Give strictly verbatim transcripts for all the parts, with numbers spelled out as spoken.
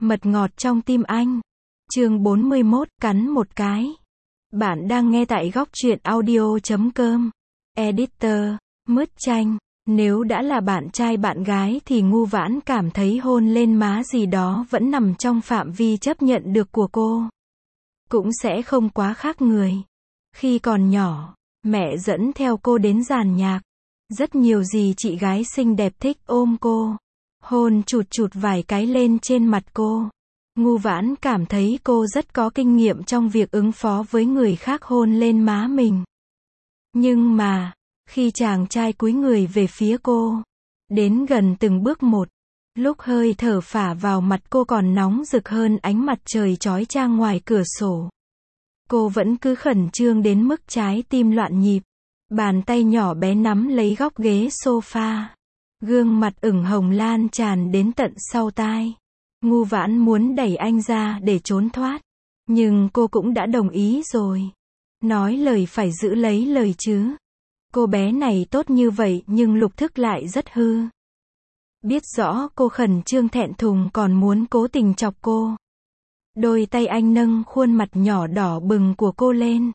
Mật ngọt trong tim anh. Chương bốn mươi mốt, cắn một cái. Bạn đang nghe tại góc truyện audio chấm com. Editor, Mứt Chanh. Nếu đã là bạn trai bạn gái thì Ngu Vãn cảm thấy hôn lên má gì đó vẫn nằm trong phạm vi chấp nhận được của cô. Cũng sẽ không quá khác người. Khi còn nhỏ, mẹ dẫn theo cô đến giàn nhạc. Rất nhiều gì chị gái xinh đẹp thích ôm cô. Hôn chụt chụt vài cái lên trên mặt cô. Ngu Vãn cảm thấy cô rất có kinh nghiệm trong việc ứng phó với người khác hôn lên má mình. Nhưng mà, khi chàng trai cúi người về phía cô, đến gần từng bước một, lúc hơi thở phả vào mặt cô còn nóng rực hơn ánh mặt trời chói chang ngoài cửa sổ. Cô vẫn cứ khẩn trương đến mức trái tim loạn nhịp. Bàn tay nhỏ bé nắm lấy góc ghế sofa. Gương mặt ửng hồng lan tràn đến tận sau tai. Ngu Vãn muốn đẩy anh ra để trốn thoát. Nhưng cô cũng đã đồng ý rồi. Nói lời phải giữ lấy lời chứ. Cô bé này tốt như vậy nhưng lục thức lại rất hư. Biết rõ cô khẩn trương thẹn thùng còn muốn cố tình chọc cô. Đôi tay anh nâng khuôn mặt nhỏ đỏ bừng của cô lên.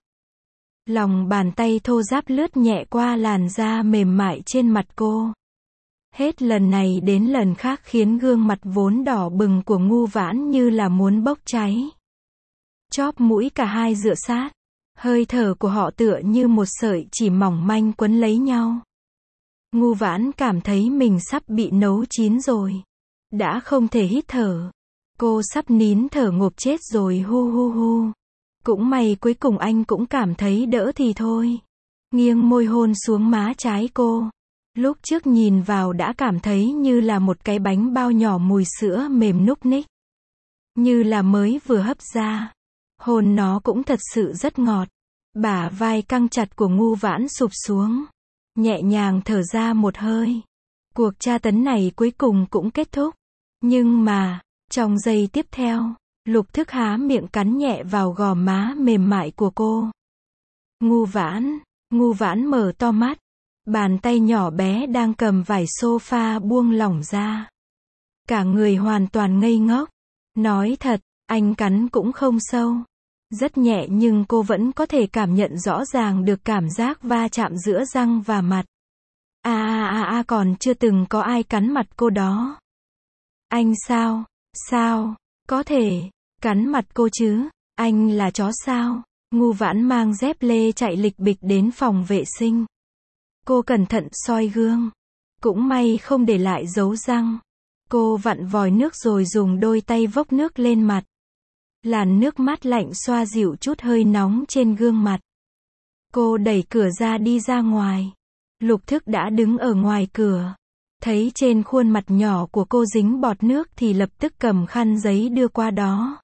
Lòng bàn tay thô ráp lướt nhẹ qua làn da mềm mại trên mặt cô. Hết lần này đến lần khác khiến gương mặt vốn đỏ bừng của Ngu Vãn như là muốn bốc cháy. Chóp mũi cả hai dựa sát. Hơi thở của họ tựa như một sợi chỉ mỏng manh quấn lấy nhau. Ngu Vãn cảm thấy mình sắp bị nấu chín rồi. Đã không thể hít thở. Cô sắp nín thở ngộp chết rồi hu hu hu. Cũng may cuối cùng anh cũng cảm thấy đỡ thì thôi. Nghiêng môi hôn xuống má trái cô. Lúc trước nhìn vào đã cảm thấy như là một cái bánh bao nhỏ mùi sữa mềm núc ních. Như là mới vừa hấp ra. Hôn nó cũng thật sự rất ngọt. Bả vai căng chặt của Ngu Vãn sụp xuống. Nhẹ nhàng thở ra một hơi. Cuộc tra tấn này cuối cùng cũng kết thúc. Nhưng mà, trong giây tiếp theo, Lục Thức há miệng cắn nhẹ vào gò má mềm mại của cô. Ngu Vãn, Ngu Vãn mở to mắt. Bàn tay nhỏ bé đang cầm vải sofa buông lỏng ra. Cả người hoàn toàn ngây ngốc. Nói thật, anh cắn cũng không sâu. Rất nhẹ nhưng cô vẫn có thể cảm nhận rõ ràng được cảm giác va chạm giữa răng và mặt. À à à à còn chưa từng có ai cắn mặt cô đó. Anh sao, sao, có thể, cắn mặt cô chứ, anh là chó sao? Ngu Vãn mang dép lê chạy lịch bịch đến phòng vệ sinh. Cô cẩn thận soi gương. Cũng may không để lại dấu răng. Cô vặn vòi nước rồi dùng đôi tay vốc nước lên mặt. Làn nước mát lạnh xoa dịu chút hơi nóng trên gương mặt. Cô đẩy cửa ra đi ra ngoài. Lục Thức đã đứng ở ngoài cửa. Thấy trên khuôn mặt nhỏ của cô dính bọt nước thì lập tức cầm khăn giấy đưa qua đó.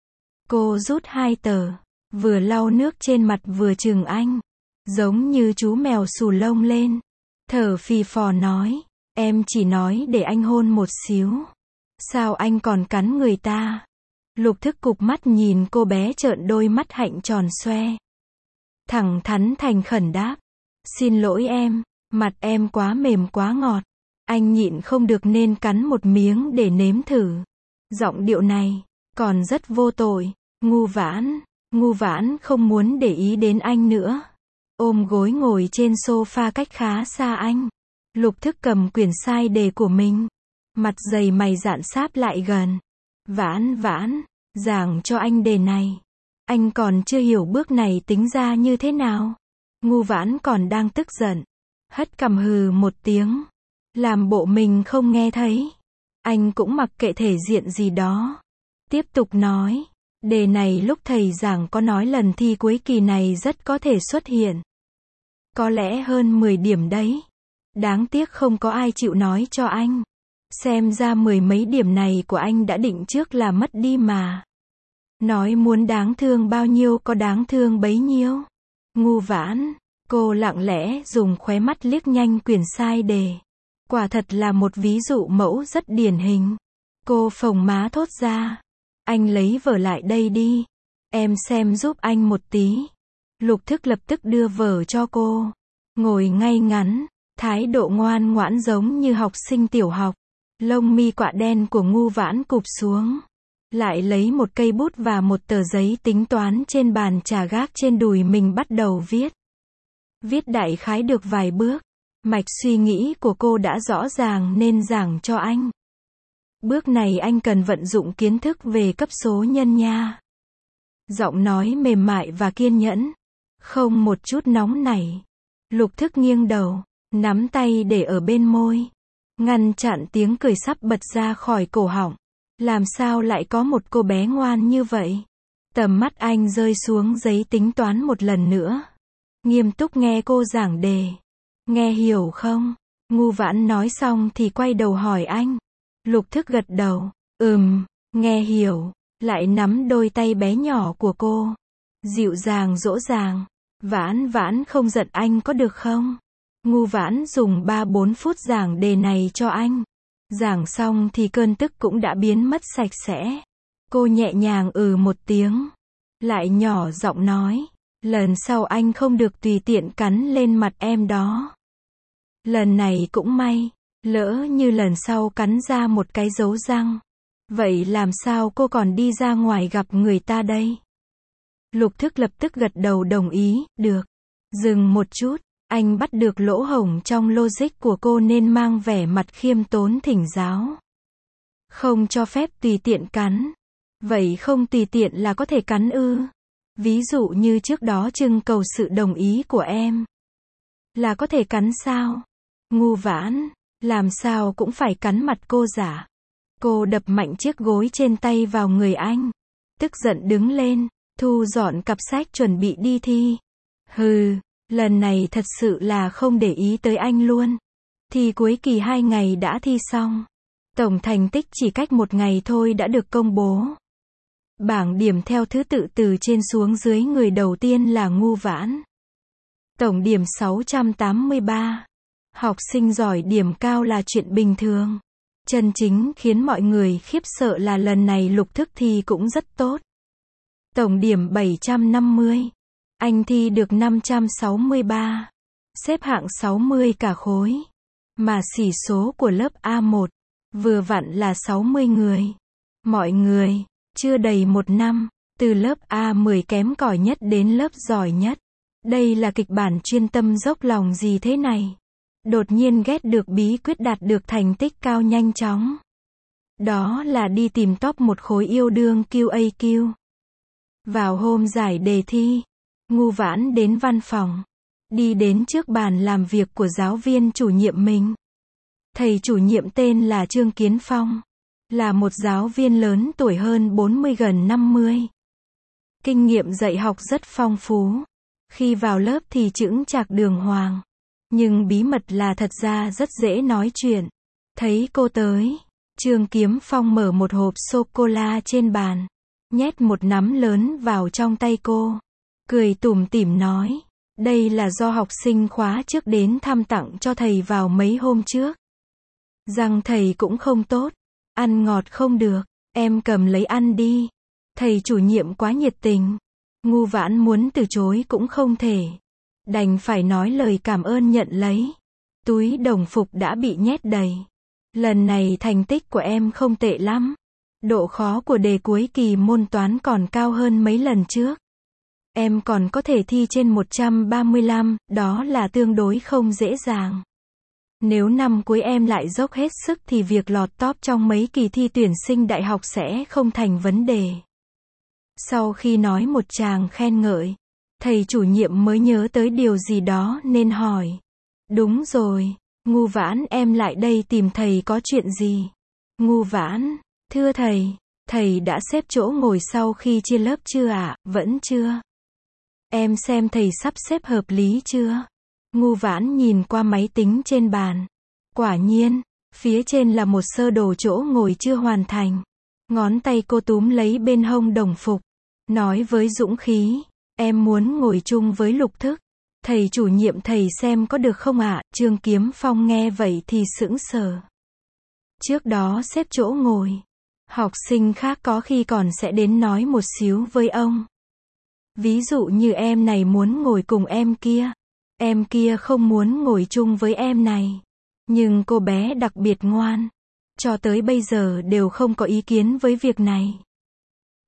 Cô rút hai tờ. Vừa lau nước trên mặt vừa chừng anh. Giống như chú mèo xù lông lên. Thở phì phò nói. Em chỉ nói để anh hôn một xíu. Sao anh còn cắn người ta? Lục Thức cụp mắt nhìn cô bé trợn đôi mắt hạnh tròn xoe. Thẳng thắn thành khẩn đáp. Xin lỗi em, mặt em quá mềm quá ngọt. Anh nhịn không được nên cắn một miếng để nếm thử. Giọng điệu này, còn rất vô tội. Ngu Vãn, Ngu Vãn không muốn để ý đến anh nữa. Ôm gối ngồi trên sofa cách khá xa anh. Lục Thức cầm quyển sai đề của mình. Mặt dày mày dạn sáp lại gần. Vãn Vãn, giảng cho anh đề này. Anh còn chưa hiểu bước này tính ra như thế nào. Ngu Vãn còn đang tức giận. Hất cằm hừ một tiếng. Làm bộ mình không nghe thấy. Anh cũng mặc kệ thể diện gì đó. Tiếp tục nói. Đề này lúc thầy giảng có nói lần thi cuối kỳ này rất có thể xuất hiện. Có lẽ hơn mười điểm đấy. Đáng tiếc không có ai chịu nói cho anh. Xem ra mười mấy điểm này của anh đã định trước là mất đi mà. Nói muốn đáng thương bao nhiêu có đáng thương bấy nhiêu. Ngu Vãn, cô lặng lẽ dùng khóe mắt liếc nhanh quyển sai đề. Quả thật là một ví dụ mẫu rất điển hình. Cô phồng má thốt ra. Anh lấy vở lại đây đi. Em xem giúp anh một tí. Lục Thức lập tức đưa vở cho cô. Ngồi ngay ngắn, thái độ ngoan ngoãn giống như học sinh tiểu học. Lông mi quạ đen của Ngu Vãn cụp xuống. lại lấy một cây bút và một tờ giấy tính toán trên bàn trà gác trên đùi mình bắt đầu viết. Viết đại khái được vài bước, mạch suy nghĩ của cô đã rõ ràng nên giảng cho anh. Bước này anh cần vận dụng kiến thức về cấp số nhân nha. Giọng nói mềm mại và kiên nhẫn, không một chút nóng nảy. Lục Thức nghiêng đầu, nắm tay để ở bên môi, ngăn chặn tiếng cười sắp bật ra khỏi cổ họng. Làm sao lại có một cô bé ngoan như vậy? Tầm mắt anh rơi xuống giấy tính toán một lần nữa. Nghiêm túc nghe cô giảng đề. Nghe hiểu không? Ngu Vãn nói xong thì quay đầu hỏi anh. Lục Thức gật đầu. Ừm, nghe hiểu. Lại nắm đôi tay bé nhỏ của cô. Dịu dàng dỗ dàng. Vãn Vãn không giận anh có được không? Ngu Vãn dùng ba bốn phút giảng đề này cho anh. Giảng xong thì cơn tức cũng đã biến mất sạch sẽ. Cô nhẹ nhàng ừ một tiếng. Lại nhỏ giọng nói. Lần sau anh không được tùy tiện cắn lên mặt em đó. Lần này cũng may. Lỡ như lần sau cắn ra một cái dấu răng. Vậy làm sao cô còn đi ra ngoài gặp người ta đây? Lục Thức lập tức gật đầu đồng ý. Được. Dừng một chút. Anh bắt được lỗ hổng trong logic của cô nên mang vẻ mặt khiêm tốn thỉnh giáo. Không cho phép tùy tiện cắn. Vậy không tùy tiện là có thể cắn ư? Ví dụ như trước đó trưng cầu sự đồng ý của em. Là có thể cắn sao? Ngu Vãn, làm sao cũng phải cắn mặt cô giả. Cô đập mạnh chiếc gối trên tay vào người anh. Tức giận đứng lên, thu dọn cặp sách chuẩn bị đi thi. Hừ. Lần này thật sự là không để ý tới anh luôn. Thi cuối kỳ hai ngày đã thi xong. Tổng thành tích chỉ cách một ngày thôi đã được công bố. Bảng điểm theo thứ tự từ trên xuống dưới, người đầu tiên là Ngu Vãn. Tổng điểm sáu trăm tám mươi ba. Học sinh giỏi điểm cao là chuyện bình thường. Chân chính khiến mọi người khiếp sợ là lần này Lục Thức thi cũng rất tốt. Tổng điểm bảy trăm năm mươi. Anh thi được năm trăm sáu mươi ba. Xếp hạng sáu mươi cả khối. Mà xỉ số của lớp A một, vừa vặn là sáu mươi người. Mọi người, chưa đầy một năm, từ lớp A mười kém cỏi nhất đến lớp giỏi nhất. Đây là kịch bản chuyên tâm dốc lòng gì thế này? Đột nhiên ghét được bí quyết đạt được thành tích cao nhanh chóng. Đó là đi tìm top một khối yêu đương quy a quy. Vào hôm giải đề thi, Ngu Vãn đến văn phòng. Đi đến trước bàn làm việc của giáo viên chủ nhiệm mình. Thầy chủ nhiệm tên là Trương Kiến Phong. Là một giáo viên lớn tuổi hơn bốn mươi gần năm mươi. Kinh nghiệm dạy học rất phong phú. Khi vào lớp thì chững chạc đường hoàng. Nhưng bí mật là thật ra rất dễ nói chuyện. Thấy cô tới, Trương Kiến Phong mở một hộp sô-cô-la trên bàn. Nhét một nắm lớn vào trong tay cô. Cười tủm tỉm nói. Đây là do học sinh khóa trước đến thăm tặng cho thầy vào mấy hôm trước. Răng thầy cũng không tốt. Ăn ngọt không được. Em cầm lấy ăn đi. Thầy chủ nhiệm quá nhiệt tình. Ngu Vãn muốn từ chối cũng không thể. Đành phải nói lời cảm ơn nhận lấy. Túi đồng phục đã bị nhét đầy. Lần này thành tích của em không tệ lắm. Độ khó của đề cuối kỳ môn toán còn cao hơn mấy lần trước. Em còn có thể thi trên một trăm ba mươi lăm, đó là tương đối không dễ dàng. Nếu năm cuối em lại dốc hết sức thì việc lọt top trong mấy kỳ thi tuyển sinh đại học sẽ không thành vấn đề. Sau khi nói một tràng khen ngợi, thầy chủ nhiệm mới nhớ tới điều gì đó nên hỏi. Đúng rồi, Ngu Vãn, em lại đây tìm thầy có chuyện gì? Ngu Vãn, thưa thầy, thầy đã xếp chỗ ngồi sau khi chia lớp chưa ạ? Vẫn chưa. Em xem thầy sắp xếp hợp lý chưa? Ngu Vãn nhìn qua máy tính trên bàn. Quả nhiên, phía trên là một sơ đồ chỗ ngồi chưa hoàn thành. Ngón tay cô túm lấy bên hông đồng phục. Nói với dũng khí, em muốn ngồi chung với Lục Thức. Thầy chủ nhiệm thầy xem có được không ạ? Trương Kiến Phong nghe vậy thì sững sờ. Trước đó xếp chỗ ngồi. Học sinh khác có khi còn sẽ đến nói một xíu với ông. Ví dụ như em này muốn ngồi cùng em kia. Em kia không muốn ngồi chung với em này. Nhưng cô bé đặc biệt ngoan. Cho tới bây giờ đều không có ý kiến với việc này.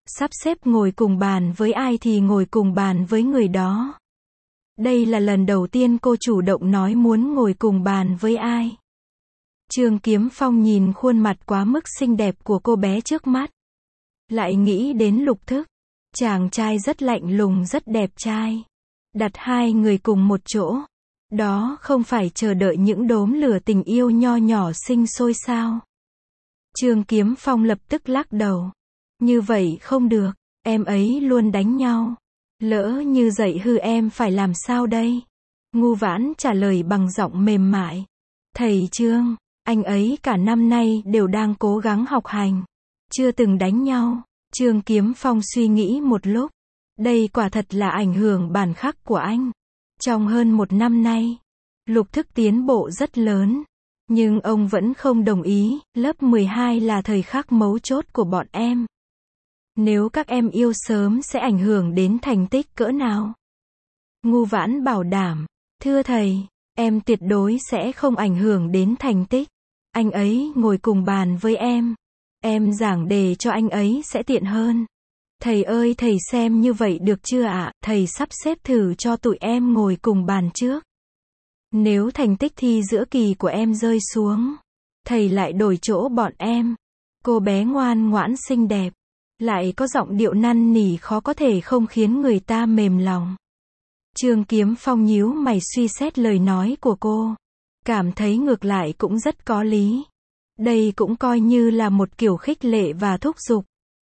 Sắp xếp ngồi cùng bàn với ai thì ngồi cùng bàn với người đó. Đây là lần đầu tiên cô chủ động nói muốn ngồi cùng bàn với ai. Trương Kiếm Phong nhìn khuôn mặt quá mức xinh đẹp của cô bé trước mắt. Lại nghĩ đến Lục Thức. Chàng trai rất lạnh lùng, rất đẹp trai. Đặt hai người cùng một chỗ. Đó không phải chờ đợi những đốm lửa tình yêu nho nhỏ sinh sôi sao? Trương Kiếm Phong lập tức lắc đầu. Như vậy không được, em ấy luôn đánh nhau. Lỡ như dạy hư em phải làm sao đây? Ngu Vãn trả lời bằng giọng mềm mại. Thầy Trương, anh ấy cả năm nay đều đang cố gắng học hành. Chưa từng đánh nhau. Trương Kiếm Phong suy nghĩ một lúc. Đây quả thật là ảnh hưởng bản khắc của anh. Trong hơn một năm nay, Lục Thức tiến bộ rất lớn. Nhưng ông vẫn không đồng ý, lớp mười hai là thời khắc mấu chốt của bọn em. Nếu các em yêu sớm sẽ ảnh hưởng đến thành tích cỡ nào? Ngu Vãn bảo đảm, thưa thầy, em tuyệt đối sẽ không ảnh hưởng đến thành tích. Anh ấy ngồi cùng bàn với em. Em giảng đề cho anh ấy sẽ tiện hơn. Thầy ơi, thầy xem như vậy được chưa ạ? Thầy sắp xếp thử cho tụi em ngồi cùng bàn trước. Nếu thành tích thi giữa kỳ của em rơi xuống, thầy lại đổi chỗ bọn em. Cô bé ngoan ngoãn xinh đẹp, lại có giọng điệu năn nỉ khó có thể không khiến người ta mềm lòng. Trương Kiếm Phong nhíu mày suy xét lời nói của cô. Cảm thấy ngược lại cũng rất có lý. Đây cũng coi như là một kiểu khích lệ và thúc giục.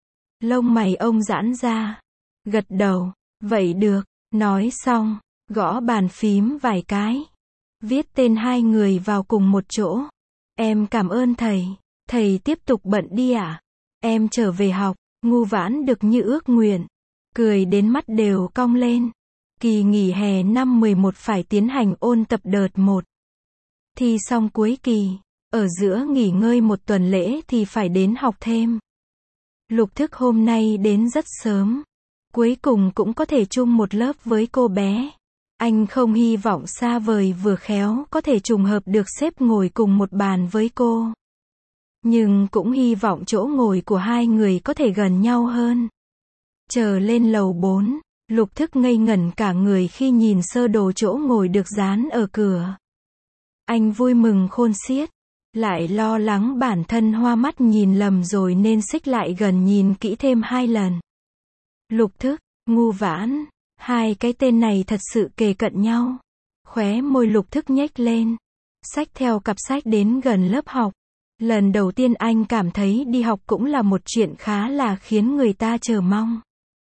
Lông mày ông giãn ra. Gật đầu. Vậy được. Nói xong, gõ bàn phím vài cái. Viết tên hai người vào cùng một chỗ. Em cảm ơn thầy. Thầy tiếp tục bận đi ạ. À? Em trở về học. Ngu Vãn được như ước nguyện. Cười đến mắt đều cong lên. Kỳ nghỉ hè năm mười một phải tiến hành ôn tập đợt một. Thi xong cuối kỳ. Ở giữa nghỉ ngơi một tuần lễ thì phải đến học thêm. Lục Thức hôm nay đến rất sớm. Cuối cùng cũng có thể chung một lớp với cô bé. Anh không hy vọng xa vời vừa khéo có thể trùng hợp được xếp ngồi cùng một bàn với cô. Nhưng cũng hy vọng chỗ ngồi của hai người có thể gần nhau hơn. Chờ lên lầu bốn, Lục Thức ngây ngẩn cả người khi nhìn sơ đồ chỗ ngồi được dán ở cửa. Anh vui mừng khôn xiết. Lại lo lắng bản thân hoa mắt nhìn lầm rồi nên xích lại gần nhìn kỹ thêm hai lần. Lục Thức, Ngu Vãn, hai cái tên này thật sự kề cận nhau. Khóe môi Lục Thức nhếch lên. Xách theo cặp sách đến gần lớp học. Lần đầu tiên anh cảm thấy đi học cũng là một chuyện khá là khiến người ta chờ mong.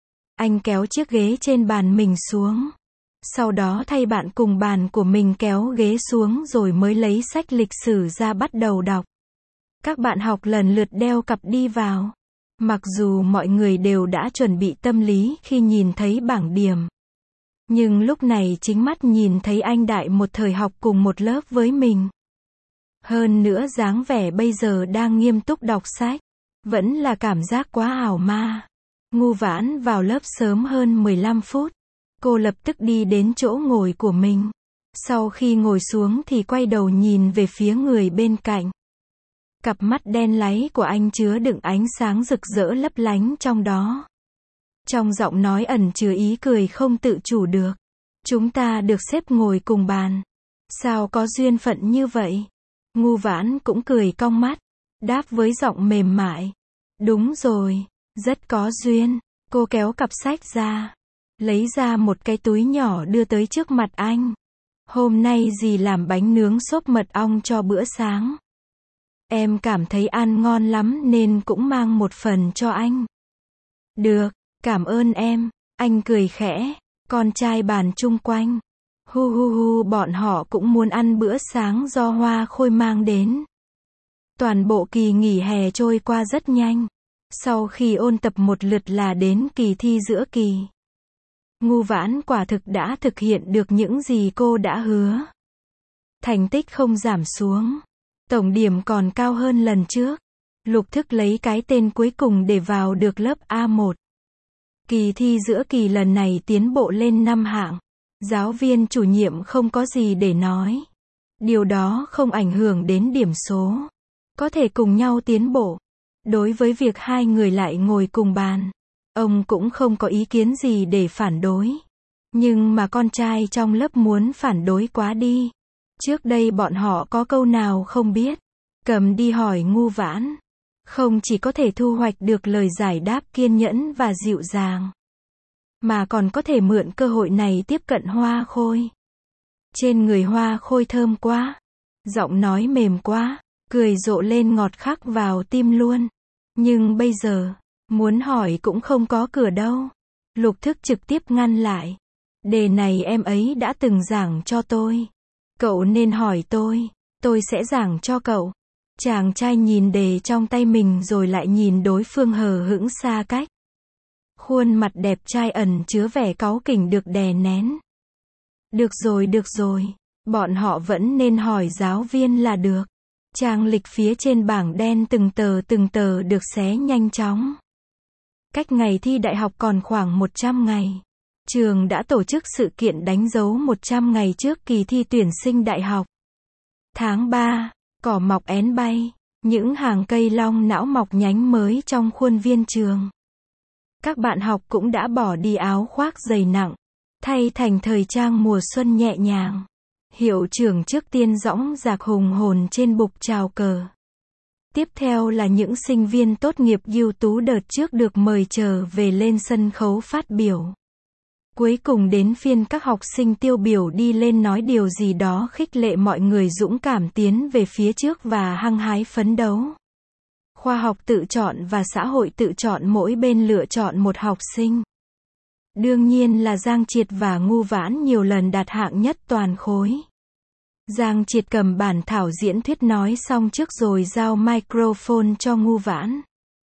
Anh kéo chiếc ghế trên bàn mình xuống. Sau đó thay bạn cùng bàn của mình kéo ghế xuống rồi mới lấy sách lịch sử ra bắt đầu đọc. Các bạn học lần lượt đeo cặp đi vào. Mặc dù mọi người đều đã chuẩn bị tâm lý khi nhìn thấy bảng điểm. Nhưng lúc này chính mắt nhìn thấy anh Đại một thời học cùng một lớp với mình. Hơn nữa dáng vẻ bây giờ đang nghiêm túc đọc sách. Vẫn là cảm giác quá ảo ma. Ngu Vãn vào lớp sớm hơn mười lăm phút. Cô lập tức đi đến chỗ ngồi của mình. Sau khi ngồi xuống thì quay đầu nhìn về phía người bên cạnh. Cặp mắt đen láy của anh chứa đựng ánh sáng rực rỡ lấp lánh trong đó. Trong giọng nói ẩn chứa ý cười không tự chủ được. Chúng ta được xếp ngồi cùng bàn. Sao có duyên phận như vậy? Ngu Vãn cũng cười cong mắt. Đáp với giọng mềm mại. Đúng rồi, rất có duyên. Cô kéo cặp sách ra. Lấy ra một cái túi nhỏ đưa tới trước mặt anh. Hôm nay dì làm bánh nướng xốp mật ong cho bữa sáng. Em cảm thấy ăn ngon lắm nên cũng mang một phần cho anh. Được, cảm ơn em. Anh cười khẽ. Con trai bàn chung quanh. Hu hu hu, bọn họ cũng muốn ăn bữa sáng do Hoa Khôi mang đến. Toàn bộ kỳ nghỉ hè trôi qua rất nhanh. Sau khi ôn tập một lượt là đến kỳ thi giữa kỳ. Ngu Vãn quả thực đã thực hiện được những gì cô đã hứa. Thành tích không giảm xuống. Tổng điểm còn cao hơn lần trước. Lục Thức lấy cái tên cuối cùng để vào được lớp A một. Kỳ thi giữa kỳ lần này tiến bộ lên năm hạng. Giáo viên chủ nhiệm không có gì để nói. Điều đó không ảnh hưởng đến điểm số. Có thể cùng nhau tiến bộ. Đối với việc hai người lại ngồi cùng bàn. Ông cũng không có ý kiến gì để phản đối. Nhưng mà con trai trong lớp muốn phản đối quá đi. Trước đây bọn họ có câu nào không biết. Cầm đi hỏi Ngu Vãn. Không chỉ có thể thu hoạch được lời giải đáp kiên nhẫn và dịu dàng. Mà còn có thể mượn cơ hội này tiếp cận Hoa Khôi. Trên người Hoa Khôi thơm quá. Giọng nói mềm quá. Cười rộ lên ngọt khắc vào tim luôn. Nhưng bây giờ, muốn hỏi cũng không có cửa đâu. Lục Thức trực tiếp ngăn lại. Đề này em ấy đã từng giảng cho tôi. Cậu nên hỏi tôi. Tôi sẽ giảng cho cậu. Chàng trai nhìn đề trong tay mình rồi lại nhìn đối phương hờ hững xa cách. Khuôn mặt đẹp trai ẩn chứa vẻ cáu kỉnh được đè nén. Được rồi được rồi. Bọn họ vẫn nên hỏi giáo viên là được. Trang lịch phía trên bảng đen từng tờ từng tờ được xé nhanh chóng. Cách ngày thi đại học còn khoảng một trăm ngày. Trường đã tổ chức sự kiện đánh dấu một trăm ngày trước kỳ thi tuyển sinh đại học. Tháng ba, cỏ mọc én bay, những hàng cây long não mọc nhánh mới trong khuôn viên trường. Các bạn học cũng đã bỏ đi áo khoác dày nặng, thay thành thời trang mùa xuân nhẹ nhàng. Hiệu trưởng trước tiên dõng dạc hùng hồn trên bục chào cờ. Tiếp theo là những sinh viên tốt nghiệp ưu tú đợt trước được mời trở về lên sân khấu phát biểu. Cuối cùng đến phiên các học sinh tiêu biểu đi lên nói điều gì đó khích lệ mọi người dũng cảm tiến về phía trước và hăng hái phấn đấu. Khoa học tự chọn và xã hội tự chọn mỗi bên lựa chọn một học sinh. Đương nhiên là Giang Triệt và Ngu Vãn nhiều lần đạt hạng nhất toàn khối. Giang Triệt cầm bản thảo diễn thuyết nói xong trước rồi giao microphone cho Ngu Vãn.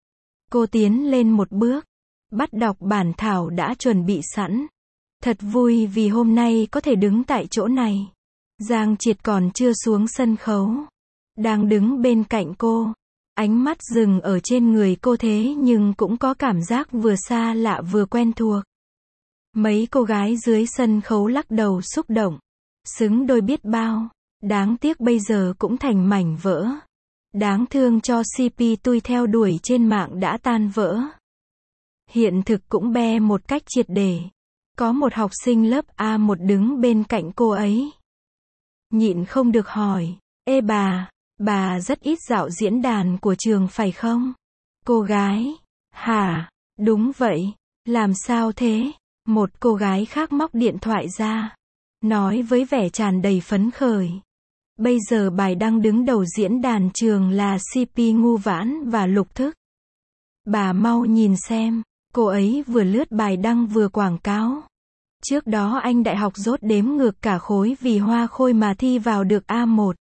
Cô tiến lên một bước, bắt đọc bản thảo đã chuẩn bị sẵn. Thật vui vì hôm nay có thể đứng tại chỗ này. Giang Triệt còn chưa xuống sân khấu. Đang đứng bên cạnh cô. Ánh mắt dừng ở trên người cô thế nhưng cũng có cảm giác vừa xa lạ vừa quen thuộc. Mấy cô gái dưới sân khấu lắc đầu xúc động. Xứng đôi biết bao. Đáng tiếc bây giờ cũng thành mảnh vỡ. Đáng thương cho xê pê tôi theo đuổi trên mạng đã tan vỡ. Hiện thực cũng be một cách triệt để. Có một học sinh lớp A một đứng bên cạnh cô ấy. Nhịn không được hỏi. Ê bà, bà rất ít dạo diễn đàn của trường phải không? Cô gái. Hả? Đúng vậy. Làm sao thế? Một cô gái khác móc điện thoại ra. Nói với vẻ tràn đầy phấn khởi. Bây giờ bài đăng đứng đầu diễn đàn trường là xê pê Ngu Vãn và Lục Thức. Bà mau nhìn xem. Cô ấy vừa lướt bài đăng vừa quảng cáo. Trước đó anh đại học dốt đếm ngược cả khối vì Hoa Khôi mà thi vào được A một.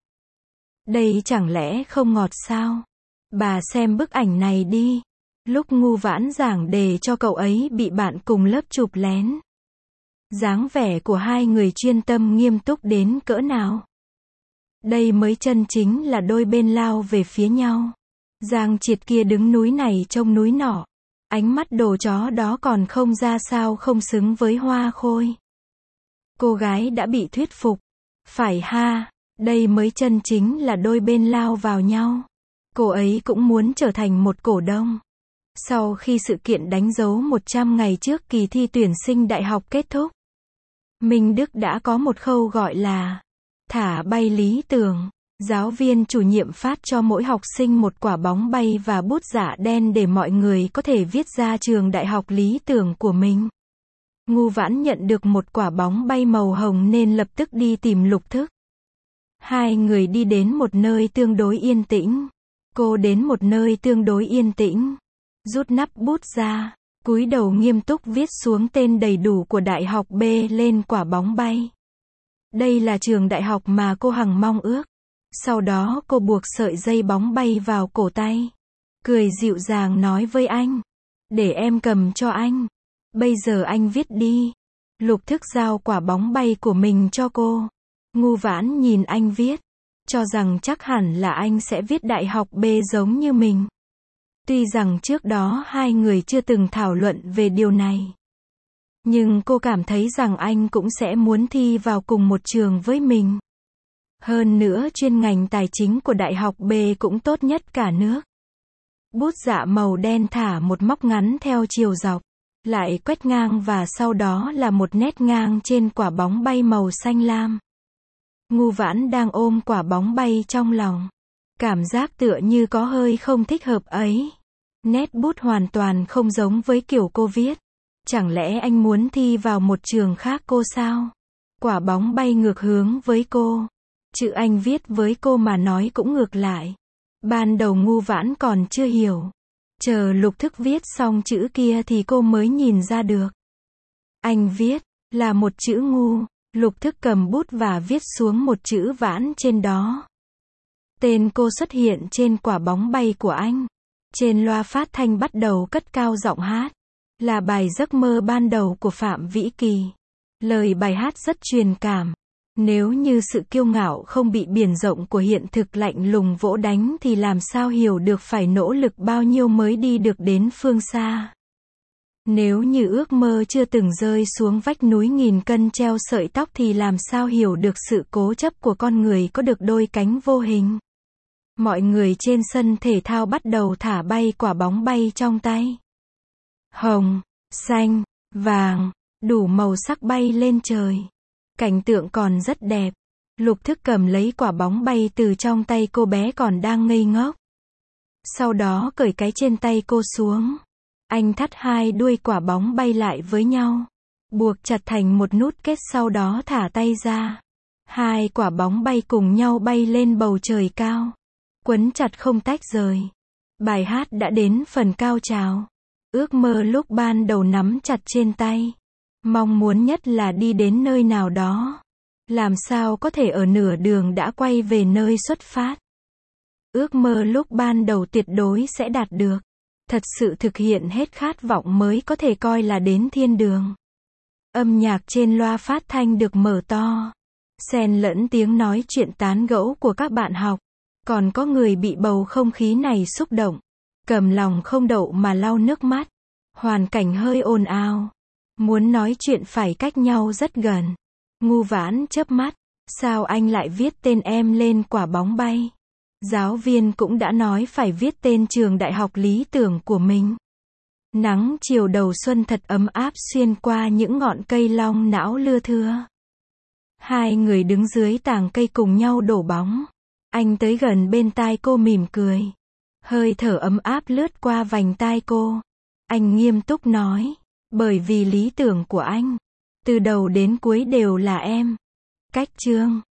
Đây chẳng lẽ không ngọt sao? Bà xem bức ảnh này đi. Lúc Ngu Vãn giảng đề cho cậu ấy bị bạn cùng lớp chụp lén. Dáng vẻ của hai người chuyên tâm nghiêm túc đến cỡ nào. Đây mới chân chính là đôi bên lao về phía nhau. Giang Triệt kia đứng núi này trông núi nọ. Ánh mắt đồ chó đó còn không ra sao không xứng với Hoa Khôi. Cô gái đã bị thuyết phục. Phải ha, đây mới chân chính là đôi bên lao vào nhau. Cô ấy cũng muốn trở thành một cổ đông. Sau khi sự kiện đánh dấu một trăm ngày trước kỳ thi tuyển sinh đại học kết thúc, Minh Đức đã có một khâu gọi là thả bay lý tưởng. Giáo viên chủ nhiệm phát cho mỗi học sinh một quả bóng bay và bút dạ đen để mọi người có thể viết ra trường đại học lý tưởng của mình. Ngu Vãn nhận được một quả bóng bay màu hồng nên lập tức đi tìm Lục Thức. Hai người đi đến một nơi tương đối yên tĩnh. Cô đến một nơi tương đối yên tĩnh. Rút nắp bút ra, cúi đầu nghiêm túc viết xuống tên đầy đủ của đại học B lên quả bóng bay. Đây là trường đại học mà cô hằng mong ước. Sau đó cô buộc sợi dây bóng bay vào cổ tay. Cười dịu dàng nói với anh. Để em cầm cho anh. Bây giờ anh viết đi. Lục Thức giao quả bóng bay của mình cho cô. Ngu Vãn nhìn anh viết. Cho rằng chắc hẳn là anh sẽ viết đại học B giống như mình. Tuy rằng trước đó hai người chưa từng thảo luận về điều này. Nhưng cô cảm thấy rằng anh cũng sẽ muốn thi vào cùng một trường với mình. Hơn nữa chuyên ngành tài chính của đại học B cũng tốt nhất cả nước. Bút dạ màu đen thả một móc ngắn theo chiều dọc. lại quét ngang và sau đó là một nét ngang trên quả bóng bay màu xanh lam. Ngu Vãn đang ôm quả bóng bay trong lòng. Cảm giác tựa như có hơi không thích hợp ấy. Nét bút hoàn toàn không giống với kiểu cô viết. Chẳng lẽ anh muốn thi vào một trường khác cô sao? Quả bóng bay ngược hướng với cô. Chữ anh viết với cô mà nói cũng ngược lại. Ban đầu Ngu Vãn còn chưa hiểu. Chờ Lục Thức viết xong chữ kia thì cô mới nhìn ra được. Anh viết là một chữ ngu. Lục Thức cầm bút và viết xuống một chữ Vãn trên đó. Tên cô xuất hiện trên quả bóng bay của anh. Trên loa phát thanh bắt đầu cất cao giọng hát. Là bài Giấc mơ ban đầu của Phạm Vĩ Kỳ. Lời bài hát rất truyền cảm. Nếu như sự kiêu ngạo không bị biển rộng của hiện thực lạnh lùng vỗ đánh thì làm sao hiểu được phải nỗ lực bao nhiêu mới đi được đến phương xa. Nếu như ước mơ chưa từng rơi xuống vách núi nghìn cân treo sợi tóc thì làm sao hiểu được sự cố chấp của con người có được đôi cánh vô hình. Mọi người trên sân thể thao bắt đầu thả bay quả bóng bay trong tay. Hồng, xanh, vàng, đủ màu sắc bay lên trời. Cảnh tượng còn rất đẹp. Lục Thức cầm lấy quả bóng bay từ trong tay cô bé còn đang ngây ngốc. Sau đó cởi cái trên tay cô xuống. Anh thắt hai đuôi quả bóng bay lại với nhau. Buộc chặt thành một nút kết sau đó thả tay ra. Hai quả bóng bay cùng nhau bay lên bầu trời cao. Quấn chặt không tách rời. Bài hát đã đến phần cao trào. Ước mơ lúc ban đầu nắm chặt trên tay. Mong muốn nhất là đi đến nơi nào đó. Làm sao có thể ở nửa đường đã quay về nơi xuất phát. Ước mơ lúc ban đầu tuyệt đối sẽ đạt được. Thật sự thực hiện hết khát vọng mới có thể coi là đến thiên đường. Âm nhạc trên loa phát thanh được mở to. Xen lẫn tiếng nói chuyện tán gẫu của các bạn học. Còn có người bị bầu không khí này xúc động. Cầm lòng không đậu mà lau nước mắt. Hoàn cảnh hơi ồn ào. Muốn nói chuyện phải cách nhau rất gần. Ngu Vãn chớp mắt. Sao anh lại viết tên em lên quả bóng bay? Giáo viên cũng đã nói phải viết tên trường đại học lý tưởng của mình. Nắng chiều đầu xuân thật ấm áp xuyên qua những ngọn cây long não lưa thưa. Hai người đứng dưới tàng cây cùng nhau đổ bóng. Anh tới gần bên tai cô mỉm cười. Hơi thở ấm áp lướt qua vành tai cô. Anh nghiêm túc nói. Bởi vì lý tưởng của anh, từ đầu đến cuối đều là em. Cách chương